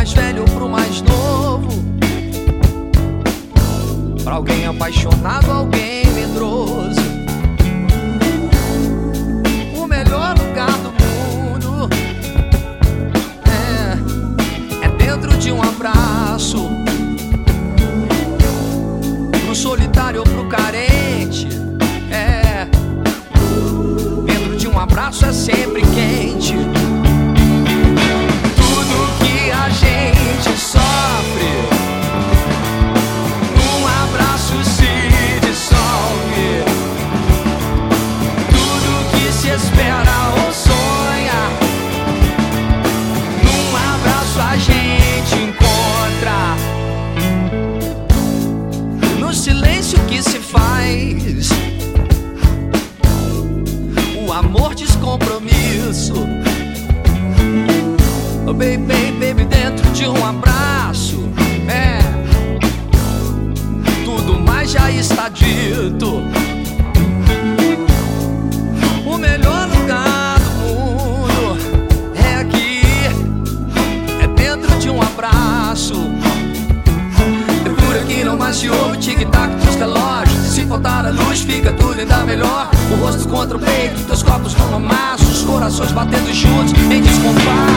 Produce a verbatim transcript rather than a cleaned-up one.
mais velho pro mais novo, pra alguém apaixonado, alguém medroso. O melhor lugar do mundo é, é dentro de um abraço. Pro solitário ou pro carente, é, dentro de um abraço é sempre quente. Tudo que a gente sofre, num abraço se dissolve. Tudo que se espera ou sonha, num abraço a gente encontra. No silêncio que se faz, o amor descompromisso. Oh, baby, baby, dentro de um abraço, é, tudo mais já está dito. O melhor lugar do mundo é aqui, é dentro de um abraço. É por aqui não mais se ouve o tic-tac dos relógios. Se faltar a luz fica tudo ainda melhor. O rosto contra o peito, teus corpos no amasso, os corações batendo juntos em descompasso.